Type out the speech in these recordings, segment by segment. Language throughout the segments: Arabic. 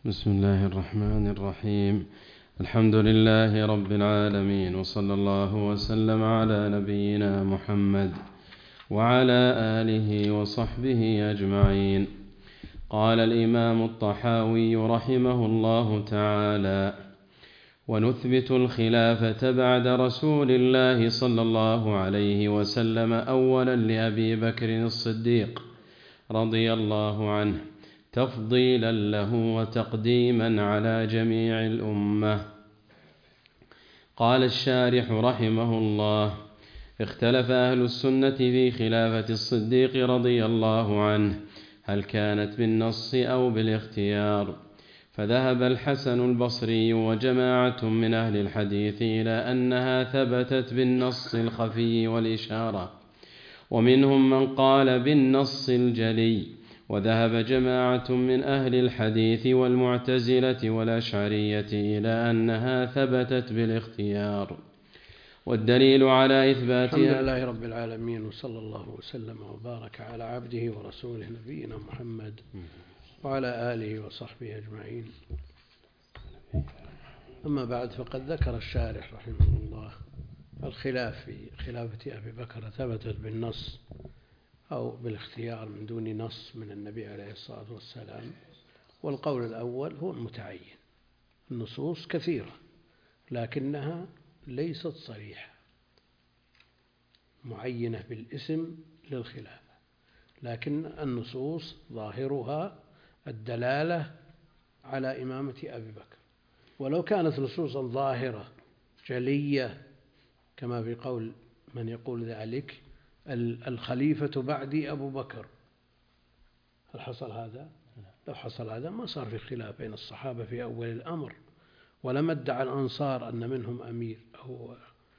بسم الله الرحمن الرحيم. الحمد لله رب العالمين، وصلى الله وسلم على نبينا محمد وعلى آله وصحبه أجمعين. قال الإمام الطحاوي رحمه الله تعالى: ونثبت الخلافة بعد رسول الله صلى الله عليه وسلم أولا لأبي بكر الصديق رضي الله عنه، تفضيلا له وتقديما على جميع الأمة. قال الشارح رحمه الله: اختلف أهل السنة في خلافة الصديق رضي الله عنه، هل كانت بالنص أو بالاختيار؟ فذهب الحسن البصري وجماعة من أهل الحديث إلى أنها ثبتت بالنص الخفي والإشارة، ومنهم من قال بالنص الجلي، وذهب جماعة من أهل الحديث والمعتزلة والأشعرية إلى أنها ثبتت بالاختيار. والدليل على إثباتها. الحمد لله رب العالمين، وصلى الله وسلم وبارك على عبده ورسوله نبينا محمد وعلى آله وصحبه أجمعين. أما بعد، فقد ذكر الشارح رحمه الله الخلاف في خلافة أبي بكر ثبتت بالنص أو بالاختيار من دون نص من النبي عليه الصلاة والسلام. والقول الأول هو المتعين. النصوص كثيرة لكنها ليست صريحة معينة بالاسم للخلافة، لكن النصوص ظاهرها الدلالة على إمامة أبي بكر. ولو كانت نصوصا ظاهرة جلية كما في قول من يقول ذلك الخليفة بعدي أبو بكر، هل حصل هذا؟ لو حصل هذا ما صار في خلاف بين الصحابة في أول الأمر، ولم ادعى الأنصار أن منهم أمير أو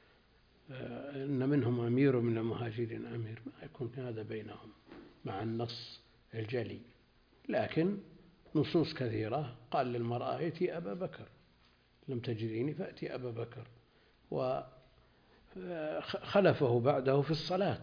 أن منهم أمير ومن المهاجرين أمير، ما يكون هذا بينهم مع النص الجلي. لكن نصوص كثيرة قال للمرأة ائتي أبا بكر، لم تجديني فأتي أبا بكر، وخلفه بعده في الصلاة،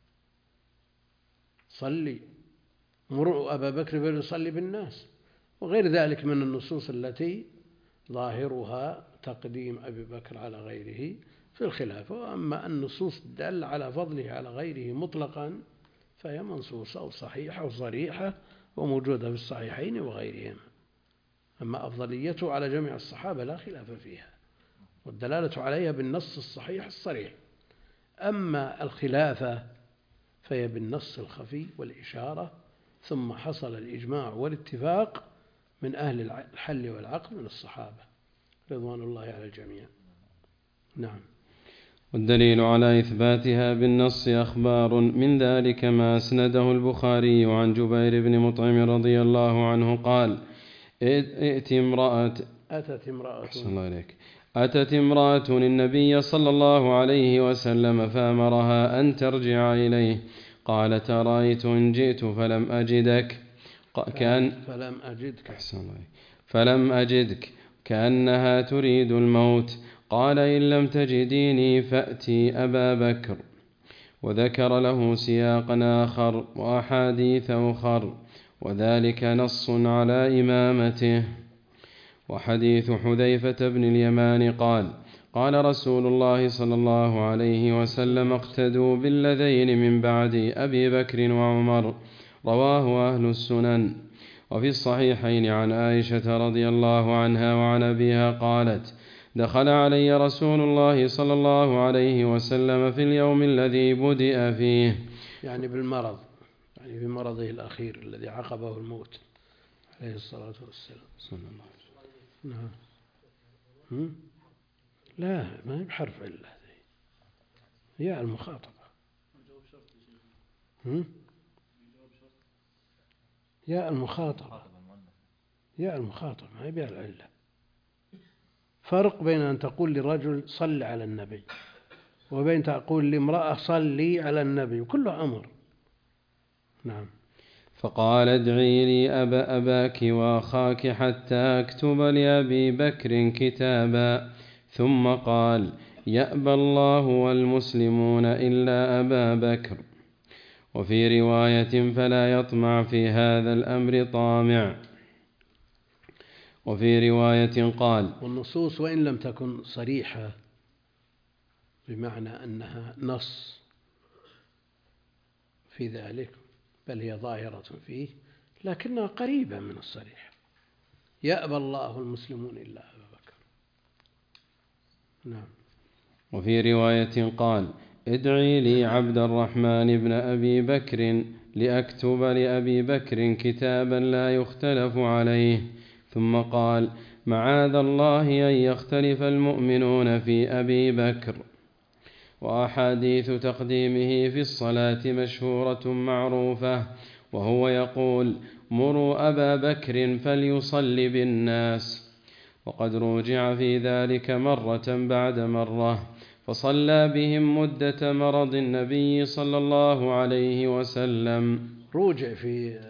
صلي مروا أبا بكر فليصلي بالناس، وغير ذلك من النصوص التي ظاهرها تقديم أبي بكر على غيره في الخلافة. وأما النصوص دل على فضله على غيره مطلقا فهي منصوصة وصحيحة وصريحة وموجودة في الصحيحين وغيرهما. أما أفضليته على جميع الصحابة لا خلاف فيها، والدلالة عليها بالنص الصحيح الصريح. أما الخلافة فهي بالنص الخفي والإشارة، ثم حصل الإجماع والاتفاق من أهل الحل والعقد من الصحابة رضوان الله على الجميع. نعم. والدليل على إثباتها بالنص أخبار، من ذلك ما أسنده البخاري عن جبير بن مطعم رضي الله عنه قال: أتت امرأة النبي صلى الله عليه وسلم فأمرها أن ترجع إليه، قالت: أرأيت إن جئت فلم أجدك كأنها تريد الموت، قال: إن لم تجديني فأتي أبا بكر. وذكر له سياقا آخر وأحاديث أخر، وذلك نص على إمامته. وحديث حذيفة بن اليمان قال: قال رسول الله صلى الله عليه وسلم: اقتدوا بالذين من بعد أبي بكر وعمر، رواه أهل السنن. وفي الصحيحين عن عائشة رضي الله عنها وعن أبيها قالت: دخل علي رسول الله صلى الله عليه وسلم في اليوم الذي بدأ فيه، يعني بالمرض، يعني في مرضه الأخير الذي عقبه الموت عليه الصلاة والسلام صلى الله عليه وسلم. نعم. لا، ما هي بحرف إلا يا المخاطبة. يا المخاطبة ما هي بها العلة. فرق بين أن تقول لرجل صل على النبي وبين تقول لامرأة صلي على النبي، وكله أمر. نعم. فقال: ادعي لي أباك وأخاك حتى أكتب لأبي بكر كتابا. ثم قال: يأبى الله والمسلمون إلا أبا بكر. وفي رواية: فلا يطمع في هذا الأمر طامع. وفي رواية قال: والنصوص وإن لم تكن صريحة بمعنى أنها نص في ذلك، بل هي ظاهرة فيه، لكنها قريبة من الصريح. يأبى الله المسلمون إلا أبا بكر. نعم. وفي رواية قال: ادعي لي عبد الرحمن بن أبي بكر لأكتب لأبي بكر كتابا لا يختلف عليه. ثم قال: معاذ الله أن يختلف المؤمنون في أبي بكر. وأحاديث تقديمه في الصلاة مشهورة معروفة، وهو يقول: مروا أبا بكر فليصل بالناس. وقد رجع في ذلك مرة بعد مرة، فصلى بهم مدة مرض النبي صلى الله عليه وسلم. رجع في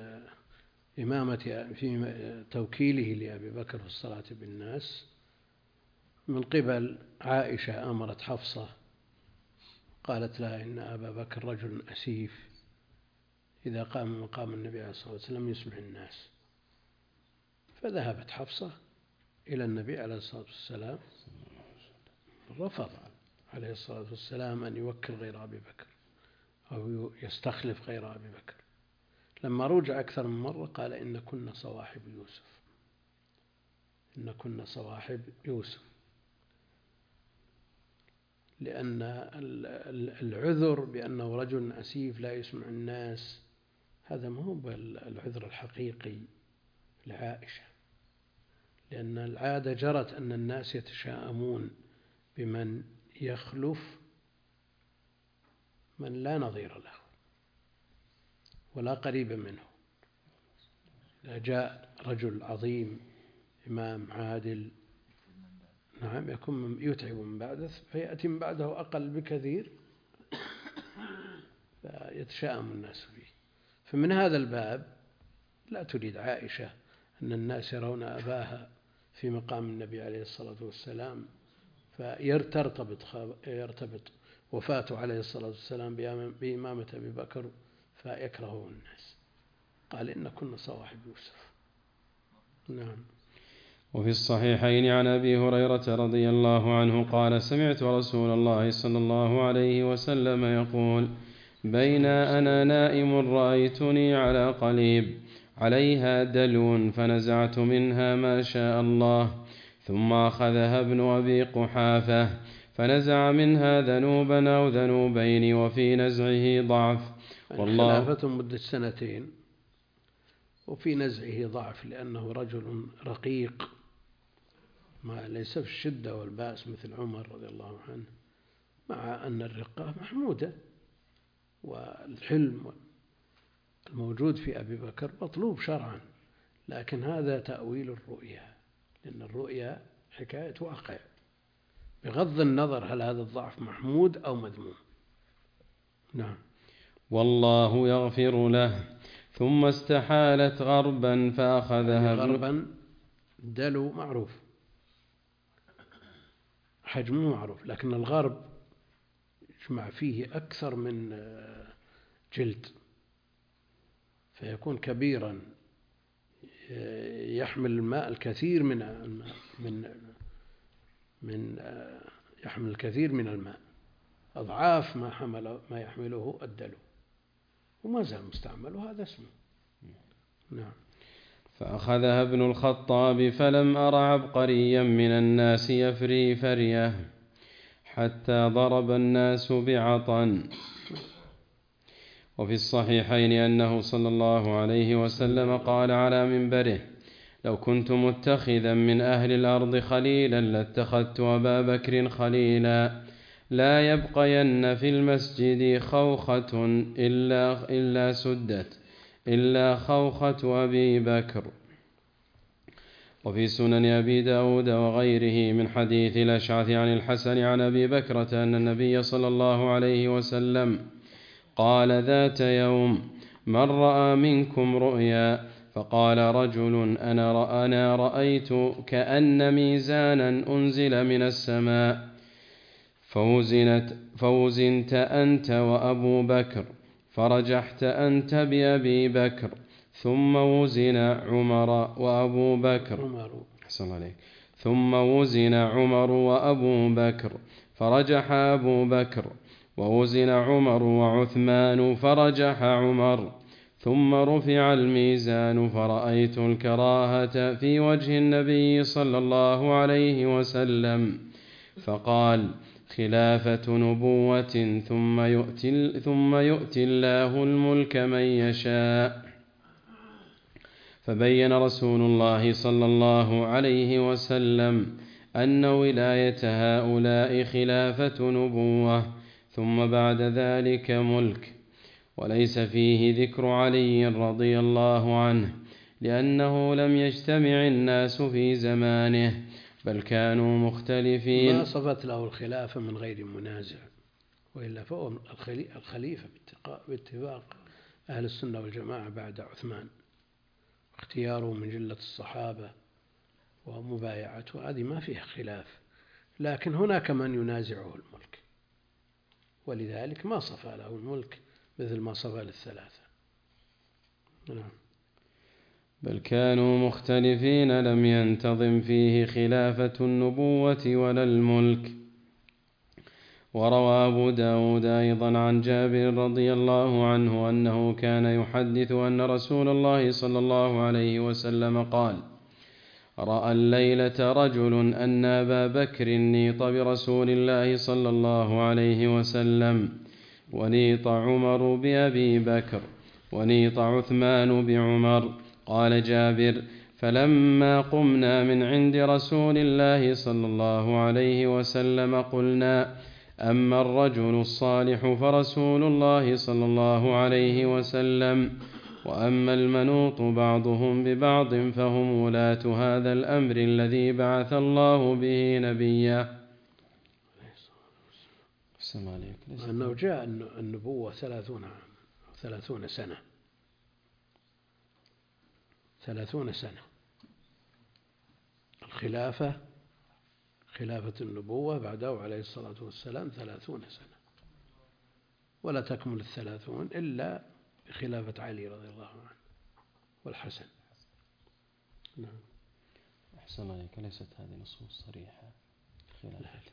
توكيله لأبي بكر في الصلاة بالناس من قبل عائشة. أمرت حفصة قالت لها: إن أبا بكر رجل أسيف، إذا قام مقام النبي عليه الصلاة والسلام يسمع الناس. فذهبت حفصة إلى النبي عليه الصلاة والسلام، رفض عليه الصلاة والسلام أن يوكل غير أبي بكر أو يستخلف غير أبي بكر. لما رجع أكثر من مرة قال: إن كنا صواحب يوسف، إن كنا صواحب يوسف. لأن العذر بأنه رجل أسيف لا يسمع الناس، هذا ما هو العذر الحقيقي لعائشة، لأن العادة جرت أن الناس يتشاءمون بمن يخلف من لا نظير له ولا قريب منه. إذا جاء رجل عظيم إمام عادل، نعم، يكون يتعب من بعده، فيأتي من بعده أقل بكثير فيتشاءم الناس فيه. فمن هذا الباب لا تريد عائشة أن الناس يرون أباها في مقام النبي عليه الصلاة والسلام، فيرتبط وفاته عليه الصلاة والسلام بإمامة أبي بكر فيكرهه الناس. قال: إن كنا صواحب يوسف. نعم. وفي الصحيحين عن أبي هريرة رضي الله عنه قال: سمعت رسول الله صلى الله عليه وسلم يقول: بين أنا نائم رأيتني على قليب عليها دلو، فنزعت منها ما شاء الله، ثم أخذها ابن أبي قحافة فنزع منها ذنوبا أو ذنوبين، وفي نزعه ضعف. والله خلافة مدة 2 سنين، وفي نزعه ضعف لأنه رجل رقيق، ما ليس في الشدة والبأس مثل عمر رضي الله عنه، مع أن الرقة محمودة، والحلم الموجود في أبي بكر مطلوب شرعا، لكن هذا تأويل الرؤيا، لأن الرؤيا حكاية واقع، بغض النظر هل هذا الضعف محمود أو مذموم. نعم. والله يغفر له. ثم استحالت غربا فأخذها غربا دلو معروف، حجمه معروف، لكن الغرب يجمع فيه أكثر من جلد، فيكون كبيرا يحمل الماء الكثير يحمل الكثير من الماء، أضعاف ما يحمله الدلو، وما زال مستعمل، وهذا اسمه. نعم. فأخذها ابن الخطاب فلم أر عبقريا من الناس يفري فريه حتى ضرب الناس بعطن. وفي الصحيحين أنه صلى الله عليه وسلم قال على منبره: لو كنت متخذا من أهل الأرض خليلا لاتخذت أبا بكر خليلا، لا يبقين في المسجد خوخة إلا سدت إلا خوخة أبي بكر. وفي سنن أبي داود وغيره من حديث الأشعث عن الحسن عن أبي بكرة أن النبي صلى الله عليه وسلم قال ذات يوم: من رأى منكم رؤيا؟ فقال رجل: أنا رأيت كأن ميزانا أنزل من السماء فوزنت أنت وأبو بكر، فرجحت أنت بأبي بكر، ثم وزن عمر وأبو بكر، أحسن عليك. ثم وزن عمر وأبو بكر فرجح أبو بكر، ووزن عمر وعثمان فرجح عمر، ثم رفع الميزان فرأيت الكراهة في وجه النبي صلى الله عليه وسلم، فقال: خلافة نبوة ثم يؤتي الله الملك من يشاء. فبين رسول الله صلى الله عليه وسلم أن ولاية هؤلاء خلافة نبوة ثم بعد ذلك ملك، وليس فيه ذكر علي رضي الله عنه، لأنه لم يجتمع الناس في زمانه بل كانوا مختلفين. ما صفت له الخلافة من غير منازع، وإلا فهو الخليفة باتفاق أهل السنة والجماعة بعد عثمان، اختياره من جلة الصحابة ومبايعته، هذه ما فيها خلاف. لكن هناك من ينازعه الملك، ولذلك ما صفى له الملك مثل ما صفى للثلاثة. نعم. بل كانوا مختلفين لم ينتظم فيه خلافة النبوة ولا الملك. وروى أبو داود أيضا عن جابر رضي الله عنه أنه كان يحدث أن رسول الله صلى الله عليه وسلم قال: رأى الليلة رجل أن أبا بكر نيط برسول الله صلى الله عليه وسلم، ونيط عمر بأبي بكر، ونيط عثمان بعمر. قال جابر: فلما قمنا من عند رسول الله صلى الله عليه وسلم قلنا: أما الرجل الصالح فرسول الله صلى الله عليه وسلم، وأما المنوط بعضهم ببعض فهم ولاة هذا الأمر الذي بعث الله به نبيا. أنه جاء النبوة 30 سنة. 30 سنة الخلافة، خلافة النبوة بعده عليه الصلاة والسلام 30 سنة، ولا تكمل 30 إلا بخلافة علي رضي الله عنه والحسن. نعم. أحسن عليك. ليست هذه نصوص صريحة خلافة.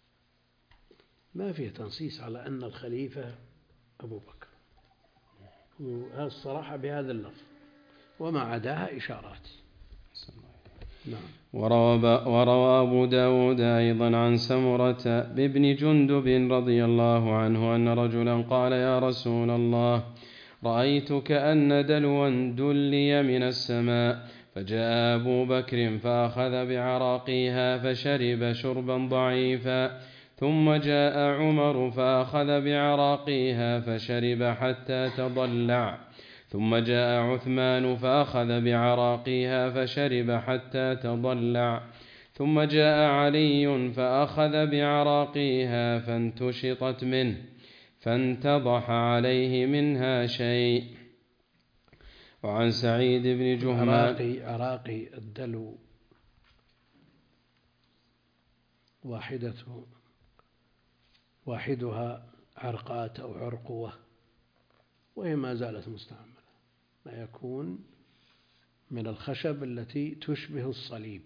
ما فيه تنصيص على أن الخليفة أبو بكر، وهذا الصراحة بهذا اللفظ، وما عداها إشارات. نعم. وروى أبو داود أيضا عن سمرة بابن جندب رضي الله عنه أن رجلا قال: يا رسول الله، رأيت كأن دلوا دلي من السماء، فجاء أبو بكر فأخذ بعراقيها فشرب شربا ضعيفا، ثم جاء عمر فأخذ بعراقيها فشرب حتى تضلع، ثم جاء عثمان فأخذ بعراقيها فشرب حتى تضلع، ثم جاء علي فأخذ بعراقيها فانتشطت منه فانتضح عليه منها شيء. وعن سعيد بن جهمان. عراقي الدلو واحدها عرقات أو عرقوة، وهي ما زالت مستعملة، ما يكون من الخشب التي تشبه الصليب،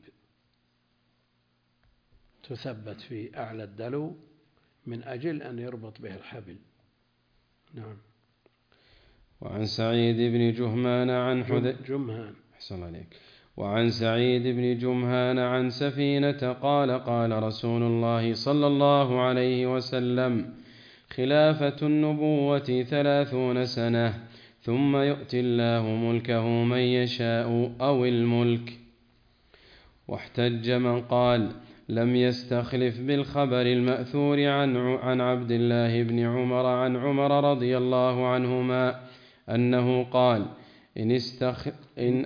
تثبت في أعلى الدلو من أجل أن يربط به الحبل. نعم. وعن سعيد بن جهمان عن جمهان. أحسن عليك. وعن سعيد بن جمهان عن سفينة قال: قال رسول الله صلى الله عليه وسلم: خلافة النبوة 30 سنة، ثم يؤتي الله ملكه من يشاء أو الملك. واحتج من قال: لم يستخلف بالخبر المأثور عن عبد الله بن عمر عن عمر رضي الله عنهما أنه قال: إن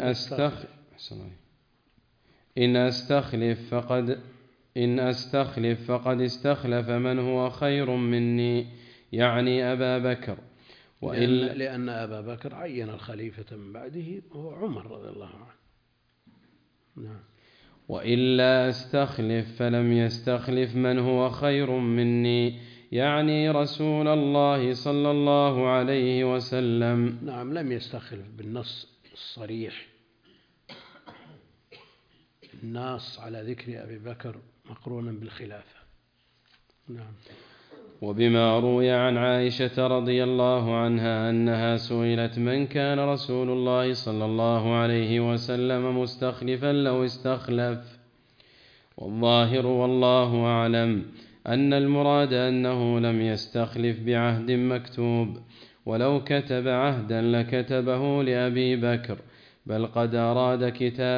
أستخلف فقد استخلف من هو خير مني، يعني أبا بكر. لأن أبا بكر عين الخليفة من بعده وهو عمر رضي الله عنه. نعم. وإلا أستخلف فلم يستخلف من هو خير مني، يعني رسول الله صلى الله عليه وسلم. نعم، لم يستخلف بالنص الصريح، الناس على ذكر أبي بكر مقرونا بالخلافة. نعم. وبما روي عن عائشة رضي الله عنها أنها سئلت من كان رسول الله صلى الله عليه وسلم مستخلفا لو استخلف، والظاهر والله أعلم أن المراد أنه لم يستخلف بعهد مكتوب، ولو كتب عهدا لكتبه لأبي بكر، بل قد أراد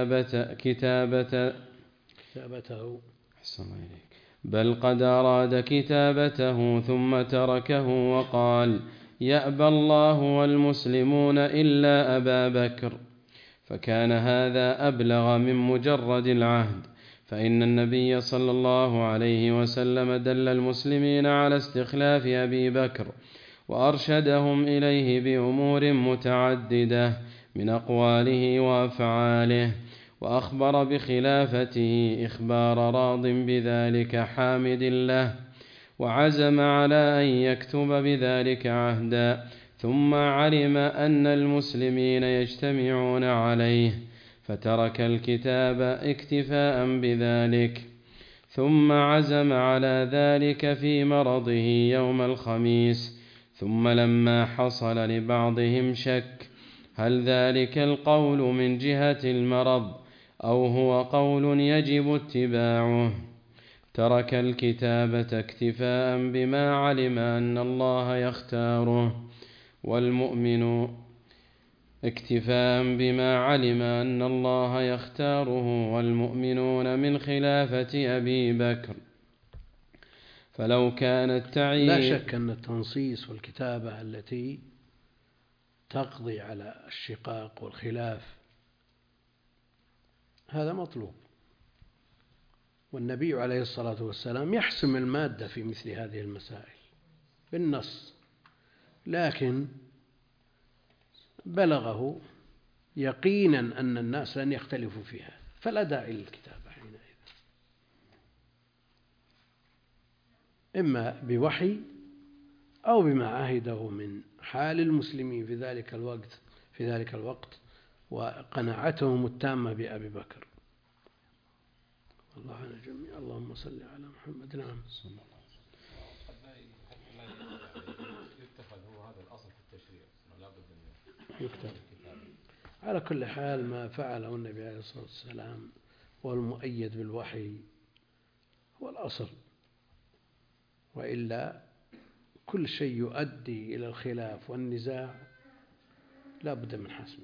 كتابته ثم تركه وقال: يأبى الله والمسلمون إلا أبا بكر، فكان هذا أبلغ من مجرد العهد، فإن النبي صلى الله عليه وسلم دل المسلمين على استخلاف أبي بكر وأرشدهم إليه بأمور متعددة من أقواله وأفعاله، وأخبر بخلافته إخبار راض بذلك حامد له، وعزم على أن يكتب بذلك عهدا، ثم علم أن المسلمين يجتمعون عليه فترك الكتاب اكتفاء بذلك، ثم عزم على ذلك في مرضه يوم الخميس، ثم لما حصل لبعضهم شك هل ذلك القول من جهة المرض أو هو قول يجب اتباعه، ترك الكتابة اكتفاء بما علم أن الله يختاره، والمؤمنون من خلافة أبي بكر. فلو كان التعيين، لا شك أن التنصيص والكتابة التي تقضي على الشقاق والخلاف هذا مطلوب، والنبي عليه الصلاة والسلام يحسم المادة في مثل هذه المسائل بالنص، لكن بلغه يقينا أن الناس لن يختلفوا فيها، فلا داعي للكتابة حينئذ، إما بوحي أو بما عهده من حال المسلمين في ذلك الوقت وقناعتهم التامة بأبي بكر. والله على الجميع. اللهم صل على محمد. نعم. يتخذ هو هذا الأصل في التشريع، لا بد أن يكتب. على كل حال ما فعله النبي عليه الصلاة والسلام والمؤيد بالوحي هو الأصل، وإلا كل شيء يؤدي إلى الخلاف والنزاع لا بد من حسمه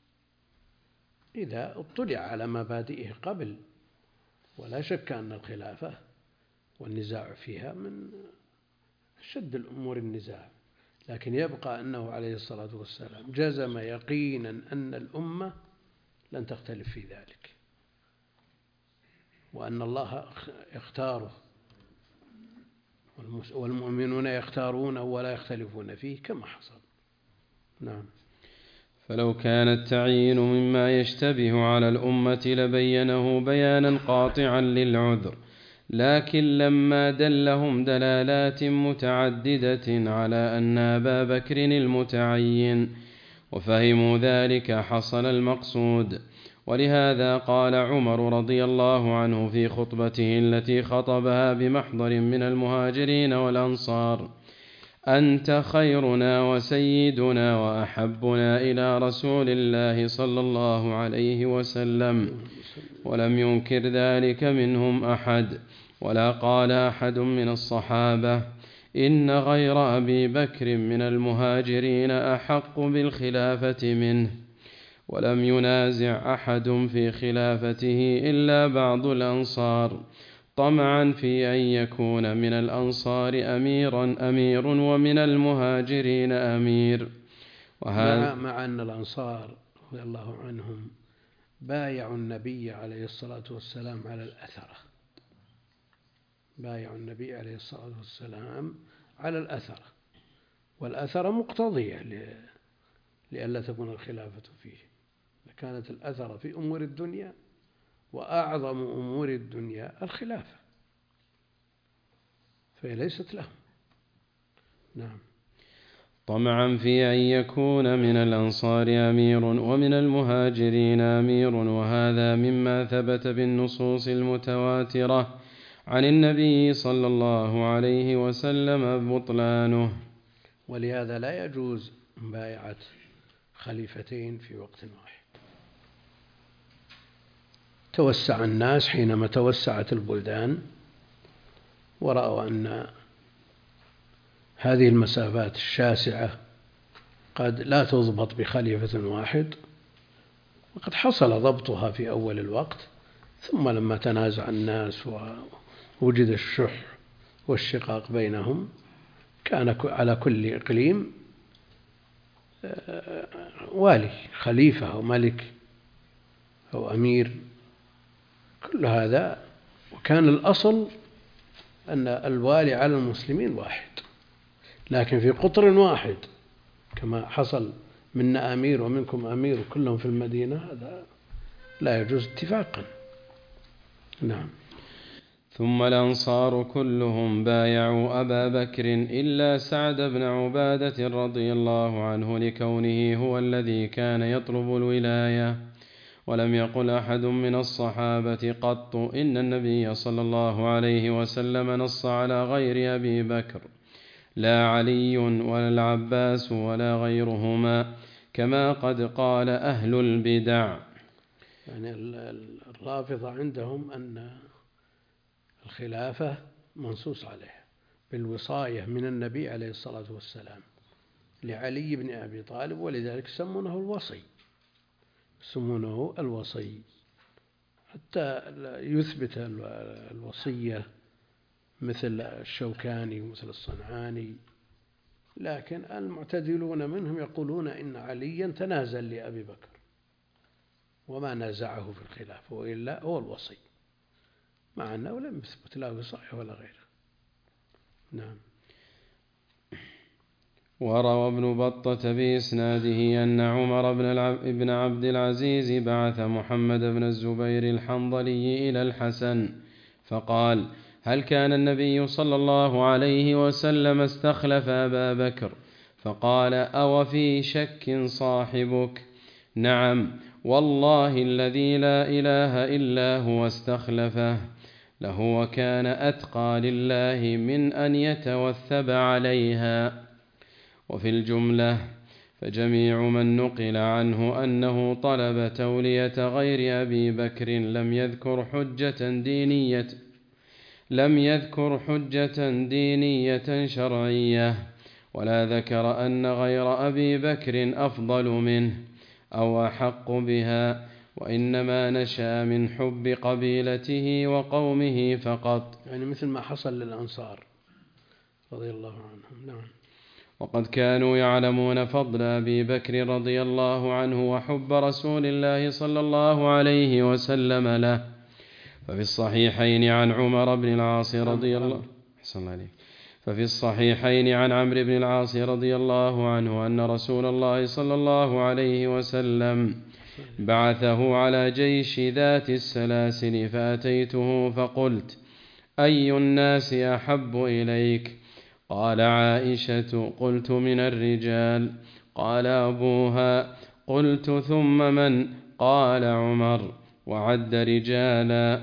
إذا اطلع على مبادئه قبل، ولا شك أن الخلافة والنزاع فيها من شد الأمور النزاع، لكن يبقى أنه عليه الصلاة والسلام جزم يقينا أن الأمة لن تختلف في ذلك، وأن الله يختاره والمؤمنون يختارونه ولا يختلفون فيه كما حصل. نعم. فلو كان التعيين مما يشتبه على الأمة لبينه بيانا قاطعا للعذر، لكن لما دلهم دلالات متعددة على أن أبا بكر المتعين وفهموا ذلك حصل المقصود. ولهذا قال عمر رضي الله عنه في خطبته التي خطبها بمحضر من المهاجرين والأنصار: أنت خيرنا وسيدنا وأحبنا إلى رسول الله صلى الله عليه وسلم، ولم ينكر ذلك منهم أحد، ولا قال أحد من الصحابة إن غير أبي بكر من المهاجرين أحق بالخلافة منه، ولم ينازع أحد في خلافته إلا بعض الأنصار طمعا في أن يكون من الأنصار أمير ومن المهاجرين أمير. مع أن الأنصار رضي الله عنهم بايعوا النبي عليه الصلاة والسلام على الأثرة، والأثرة مقتضية لئلا تكون الخلافة فيه، كانت الأثرة في أمور الدنيا وأعظم أمور الدنيا الخلافة، فهي ليست لهم. نعم. طمعا في أن يكون من الأنصار أمير ومن المهاجرين أمير، وهذا مما ثبت بالنصوص المتواترة عن النبي صلى الله عليه وسلم بطلانه. ولهذا لا يجوز مبايعة خليفتين في وقت واحد. توسع الناس حينما توسعت البلدان ورأوا أن هذه المسافات الشاسعة قد لا تضبط بخليفة واحد، وقد حصل ضبطها في أول الوقت، ثم لما تنازع الناس ووجد الشح والشقاق بينهم كان على كل إقليم والي، خليفة أو ملك أو أمير، كل هذا. وكان الأصل أن الوالي على المسلمين واحد، لكن في قطر واحد كما حصل منا أمير ومنكم أمير وكلهم في المدينة، هذا لا يجوز اتفاقا. نعم. ثم الأنصار كلهم بايعوا أبا بكر إلا سعد بن عبادة رضي الله عنه، لكونه هو الذي كان يطلب الولاية. ولم يقل أحد من الصحابة قط إن النبي صلى الله عليه وسلم نص على غير أبي بكر، لا علي ولا العباس ولا غيرهما، كما قد قال أهل البدع. يعني الرافضة عندهم أن الخلافة منصوص عليها بالوصاية من النبي عليه الصلاة والسلام لعلي بن أبي طالب، ولذلك يسمونه الوصي، يسمونه الوصي حتى يثبت الوصية مثل الشوكاني ومثل الصنعاني. لكن المعتدلون منهم يقولون إن عليا تنازل لأبي بكر وما نازعه في الخلافة، وإلا هو الوصي، مع أنه لم يثبت له وصاية ولا غيره. نعم. وروى ابن بطة بإسناده أن عمر بن عبد العزيز بعث محمد بن الزبير الحنظلي إلى الحسن فقال: هل كان النبي صلى الله عليه وسلم استخلف أبا بكر؟ فقال: أو في شك صاحبك؟ نعم والله الذي لا إله إلا هو استخلفه، لهو كان أتقى لله من أن يتوثب عليها. وفي الجملة فجميع من نقل عنه أنه طلب تولية غير أبي بكر لم يذكر حجة دينية شرعية، ولا ذكر أن غير أبي بكر أفضل منه أو أحق بها، وإنما نشأ من حب قبيلته وقومه فقط. يعني مثل ما حصل للأنصار رضي الله عنهم. نعم. وقد كانوا يعلمون فضل أبي بكر رضي الله عنه وحب رسول الله صلى الله عليه وسلم له. ففي الصحيحين عن عمرو بن العاص رضي الله عنه أن رسول الله صلى الله عليه وسلم بعثه على جيش ذات السلاسل، فأتيته فقلت: أي الناس أحب إليك؟ قال: عائشة. قلت: من الرجال؟ قال: أبوها. قلت: ثم من؟ قال: عمر. وعد رجالا.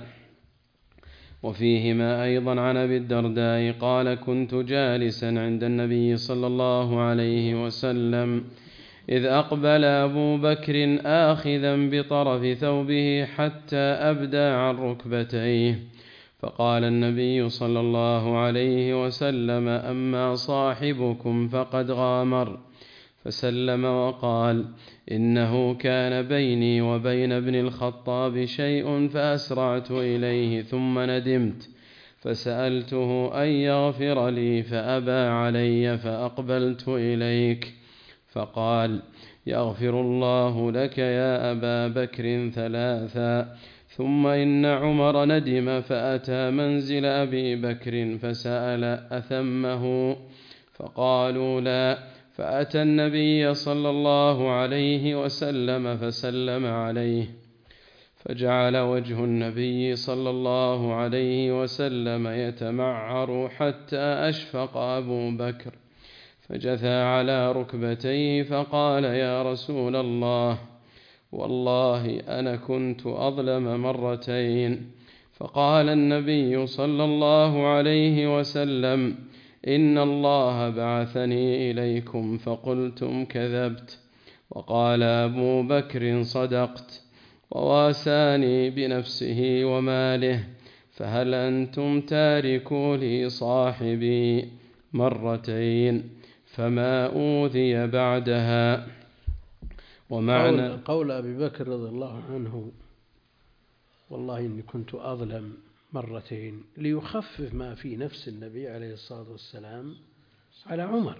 وفيهما أيضا عن أبي الدرداء قال: كنت جالسا عند النبي صلى الله عليه وسلم إذ أقبل أبو بكر آخذا بطرف ثوبه حتى أبدى عن ركبتيه، فقال النبي صلى الله عليه وسلم: أما صاحبكم فقد غامر. فسلم وقال: إنه كان بيني وبين ابن الخطاب شيء فأسرعت إليه ثم ندمت، فسألته أن يغفر لي فأبى علي، فأقبلت إليك فقال: يغفر الله لك يا أبا بكر ثلاثا. ثم إن عمر ندم فأتى منزل أبي بكر فسأل: أثمه؟ فقالوا: لا. فأتى النبي صلى الله عليه وسلم فسلم عليه، فجعل وجه النبي صلى الله عليه وسلم يتمعر حتى أشفق أبو بكر، فجثى على ركبتيه فقال: يا رسول الله، والله أنا كنت أظلم مرتين. فقال النبي صلى الله عليه وسلم: إن الله بعثني إليكم فقلتم كذبت. وقال أبو بكر: صدقت. وواساني بنفسه وماله، فهل أنتم تاركوا لي صاحبي مرتين فما أوذي بعدها. ومعنى قول أبي بكر رضي الله عنه: والله إني كنت أظلم مرتين، ليخفف ما في نفس النبي عليه الصلاة والسلام على عمر،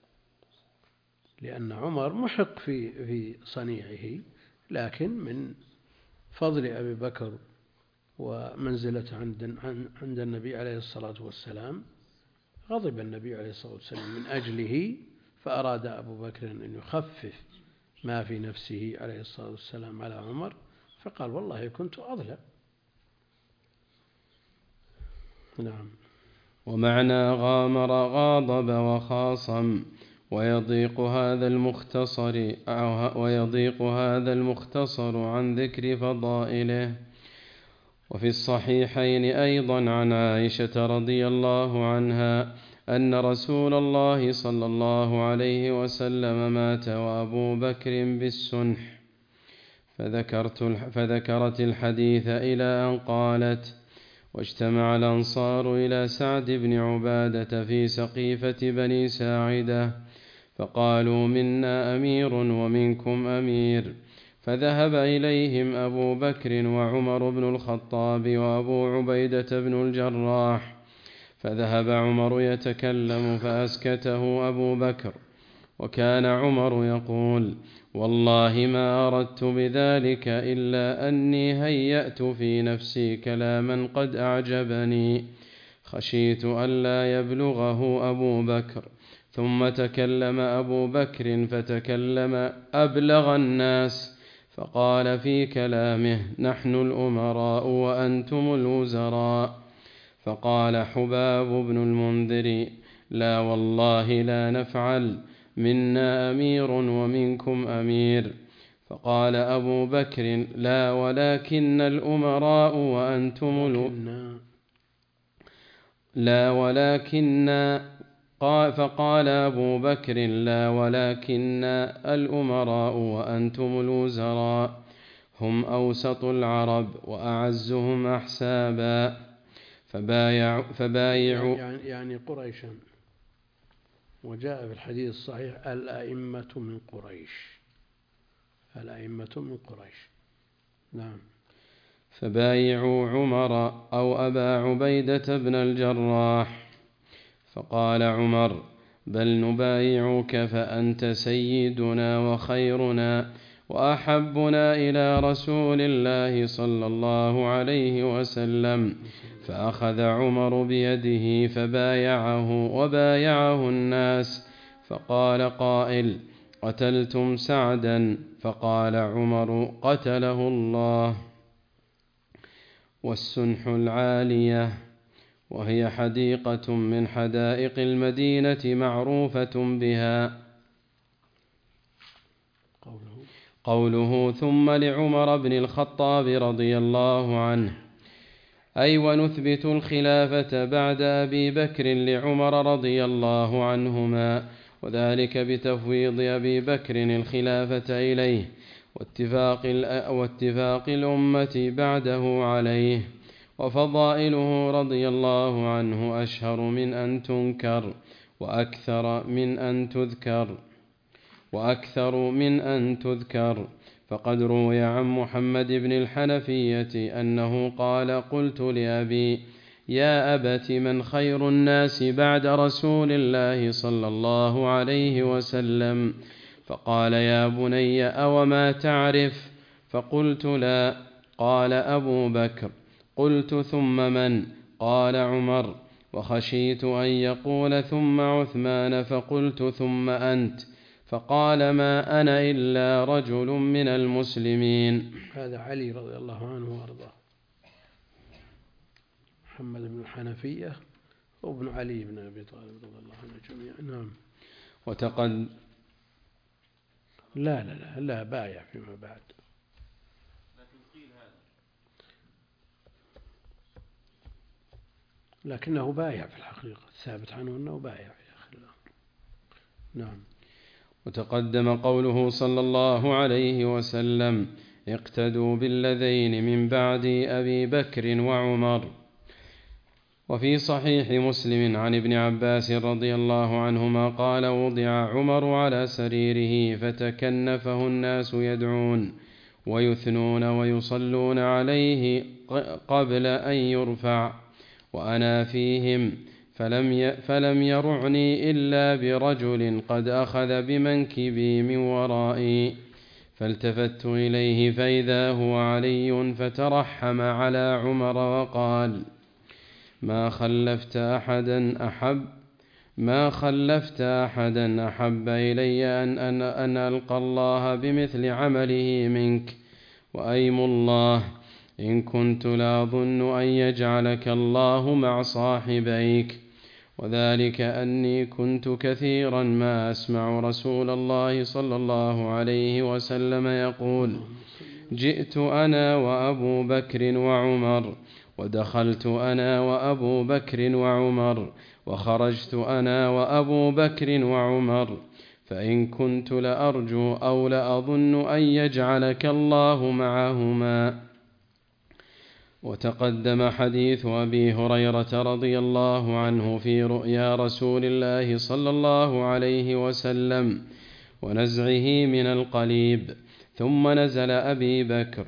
لأن عمر محق في صنيعه، لكن من فضل أبي بكر ومنزلته عند النبي عليه الصلاة والسلام غضب النبي عليه الصلاة والسلام من أجله، فأراد أبو بكر أن يخفف ما في نفسه عليه الصلاة والسلام على عمر، فقال: والله كنت أظلم. نعم. ومعنى غامر غاضب وخاصم. ويضيق هذا المختصر عن ذكر فضائله. وفي الصحيحين أيضا عن عائشة رضي الله عنها أن رسول الله صلى الله عليه وسلم مات وأبو بكر بالسنح، فذكرت الحديث إلى أن قالت: واجتمع الأنصار إلى سعد بن عبادة في سقيفة بني ساعدة، فقالوا: منا أمير ومنكم أمير. فذهب إليهم أبو بكر وعمر بن الخطاب وأبو عبيدة بن الجراح، فذهب عمر يتكلم فأسكته أبو بكر، وكان عمر يقول: والله ما أردت بذلك إلا أني هيأت في نفسي كلاما قد أعجبني، خشيت ألا يبلغه أبو بكر. ثم تكلم أبو بكر فتكلم أبلغ الناس، فقال في كلامه: نحن الأمراء وأنتم الوزراء. فقال حباب بن المنذر: لا والله لا نفعل، منا أمير ومنكم أمير. فقال أبو بكر: لا ولكن الأمراء وأنتم فقال أبو بكر: لا ولكن الأمراء وأنتم الوزراء، هم أوسط العرب وأعزهم أحسابا. فبايعوا يعني قريشا. وجاء في الحديث الصحيح: الأئمة من قريش، الأئمة من قريش. نعم. فبايعوا عمر أو أبا عبيدة بن الجراح. فقال عمر: بل نبايعك، فأنت سيدنا وخيرنا وأحبنا إلى رسول الله صلى الله عليه وسلم. فأخذ عمر بيده فبايعه وبايعه الناس. فقال قائل: قتلتم سعدا؟ فقال عمر: قتله الله. والسنح العالية، وهي حديقة من حدائق المدينة معروفة بها. قوله: ثم لعمر بن الخطاب رضي الله عنه، أي ونثبت الخلافة بعد أبي بكر لعمر رضي الله عنهما، وذلك بتفويض أبي بكر الخلافة إليه واتفاق الأمة بعده عليه. وفضائله رضي الله عنه أشهر من أن تنكر وأكثر من أن تذكر. فقد روي عن محمد بن الحنفية أنه قال: قلت لأبي: يا أبت، من خير الناس بعد رسول الله صلى الله عليه وسلم؟ فقال: يا بني، أوما تعرف؟ فقلت: لا. قال: أبو بكر. قلت: ثم من؟ قال: عمر. وخشيت أن يقول: ثم عثمان، فقلت: ثم أنت. فقال: ما أنا إلا رجل من المسلمين. هذا علي رضي الله عنه وارضاه، محمد بن الحنفية وابن علي بن أبي طالب رضي الله عنه جميعا. نعم. لا بايع فيما بعد. لكنه بايع في الحقيقة، ثابت عنه أنه بايع في آخر الأمر. نعم. وتقدم قوله صلى الله عليه وسلم: اقتدوا بالذين من بعد أبي بكر وعمر. وفي صحيح مسلم عن ابن عباس رضي الله عنهما قال: وضع عمر على سريره فتكنفه الناس يدعون ويثنون ويصلون عليه قبل أن يرفع، وأنا فيهم، فلم يرعني إلا برجل قد أخذ بمنكبي من ورائي، فالتفت إليه فإذا هو علي، فترحم على عمر وقال: ما خلفت أحدا أحب إلي أن ألقى الله بمثل عمله منك، وأيم الله إن كنت لأظن أن يجعلك الله مع صاحبيك، وذلك أني كنت كثيرا ما أسمع رسول الله صلى الله عليه وسلم يقول: جئت أنا وأبو بكر وعمر، ودخلت أنا وأبو بكر وعمر، وخرجت أنا وأبو بكر وعمر، فإن كنت لأرجو أو لأظن أن يجعلك الله معهما. وتقدم حديث أبي هريرة رضي الله عنه في رؤيا رسول الله صلى الله عليه وسلم ونزعه من القليب، ثم نزل أبي بكر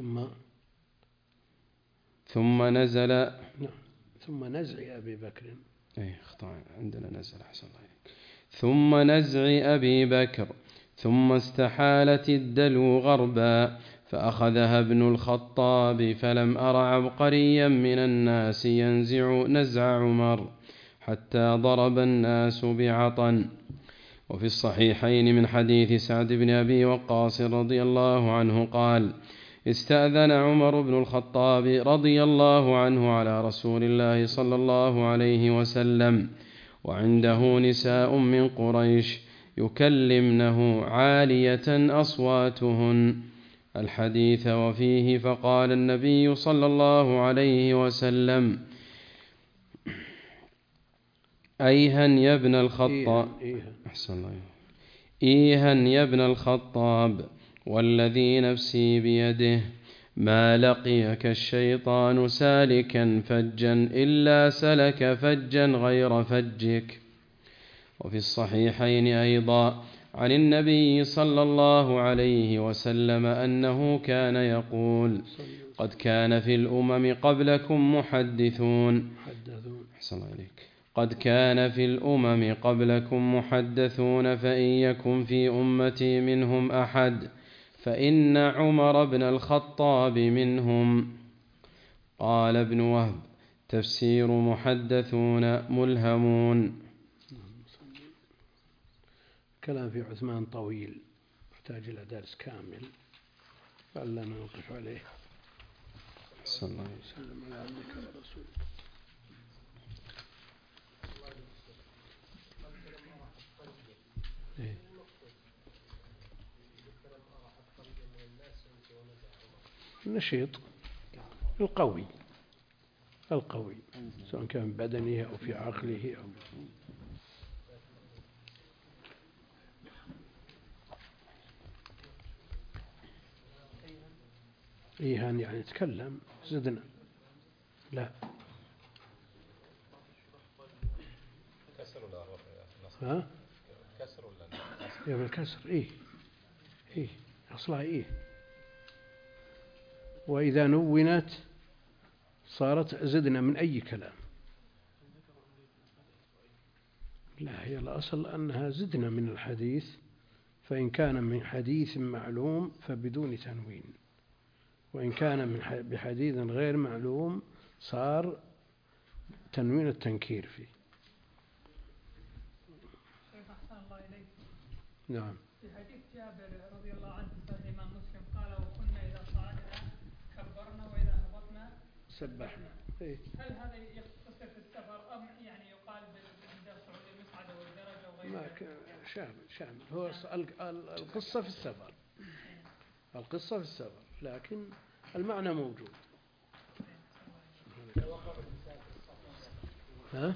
ثم نزع أبي بكر عندنا نزل أحسن الله عليك. ثم نزع أبي بكر، ثم استحالت الدلو غربا، فأخذها ابن الخطاب، فلم أر عبقريا من الناس ينزع نزع عمر حتى ضرب الناس بعطن. وفي الصحيحين من حديث سعد بن أبي وقاص رضي الله عنه قال: استأذن عمر بن الخطاب رضي الله عنه على رسول الله صلى الله عليه وسلم وعنده نساء من قريش يكلمنه عالية أصواتهن الحديث وفيه، فقال النبي صلى الله عليه وسلم: أيها يا ابن الخطاب، إيها يا ابن الخطاب، والذي نفسي بيده، ما لقيك الشيطان سالكا فجا إلا سلك فجا غير فجك. وفي الصحيحين أيضا عن النبي صلى الله عليه وسلم أنه كان يقول: قد كان في الأمم قبلكم محدثون، قد كان في الأمم قبلكم محدثون، فإن يكن في أمتي منهم أحد فإن عمر بن الخطاب منهم. قال ابن وهب: تفسير محدثون ملهمون. كلام في عثمان طويل يحتاج إلى درس كامل، فعلنا نوقف عليه. صلى الله عليه وسلم على عبدك ورسولك. النشيط القوي سواء كان بدنه أو في عقله أو إيهان يعني يتكلم. زدنا لا كسر ولا ها كسر ولا يا بالكسر إيه أصلها إيه، وإذا نونت صارت زدنا من أي كلام. لا، هي الأصل أنها زدنا من الحديث، فإن كان من حديث معلوم فبدون تنوين، وإن كان بحديث غير معلوم صار تنوين التنكير فيه. نعم. في حديث جابر رضي الله عنه في الإمام مسلم قال: وكنا إذا صعدنا كبرنا وإذا هبطنا سبحنا. هل هذا يقتصر في السفر أم يعني يقال عند صعود المصعد والدرجة وغيره؟ شامل هو القصة في السفر، القصة في السفر، لكن المعنى موجود. ها؟